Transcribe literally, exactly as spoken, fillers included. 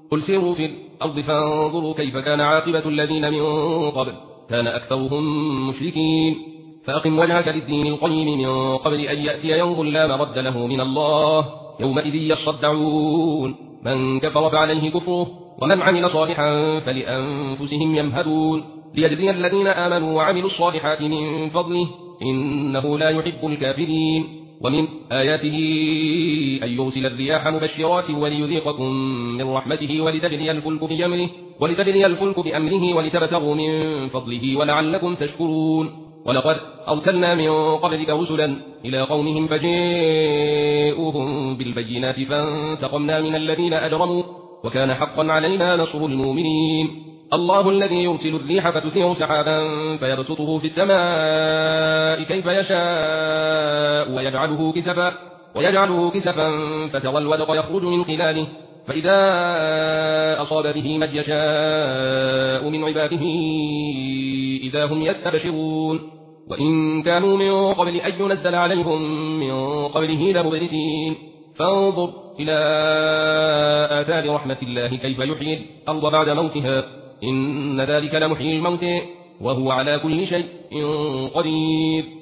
قل سيروا في الأرض فانظروا كيف كان عاقبة الذين من قبل كان أكثرهم مشركين فأقم وجهك للدين القيم من قبل أن يأتي يوم لا مرد له من الله يومئذ يصدعون من كفر فعليه كفره ومن عمل صالحا فلأنفسهم يمهدون ليجزي الذين آمنوا وعملوا الصالحات من فضله إنه لا يحب الكافرين ومن آياته أن يرسل الرياح مبشرات وليذيقكم من رحمته ولتجري الفلك بأمره ولتجري الفلك بأمره ولتبتغوا من فضله ولعلكم تشكرون ولقد أرسلنا من قبلك رسلا إلى قومهم فجاءوهم بالبينات فانتقمنا من الذين أجرموا وكان حقا علينا نصر المؤمنين الله الذي يرسل الريح فتثير سحابا فيبسطه في السماء كيف يشاء ويجعله كسفا ويجعله كسفا فترى الودق يخرج من خلاله فإذا أصاب به من يشاء من عباده إذا هم يستبشرون وإن كانوا من قبل أن ينزل عليهم من قبله لمبلسين فانظر إلى آثار رحمة الله كيف يحيي الأرض بعد موتها إن ذلك لمحيي الموت وهو على كل شيء قدير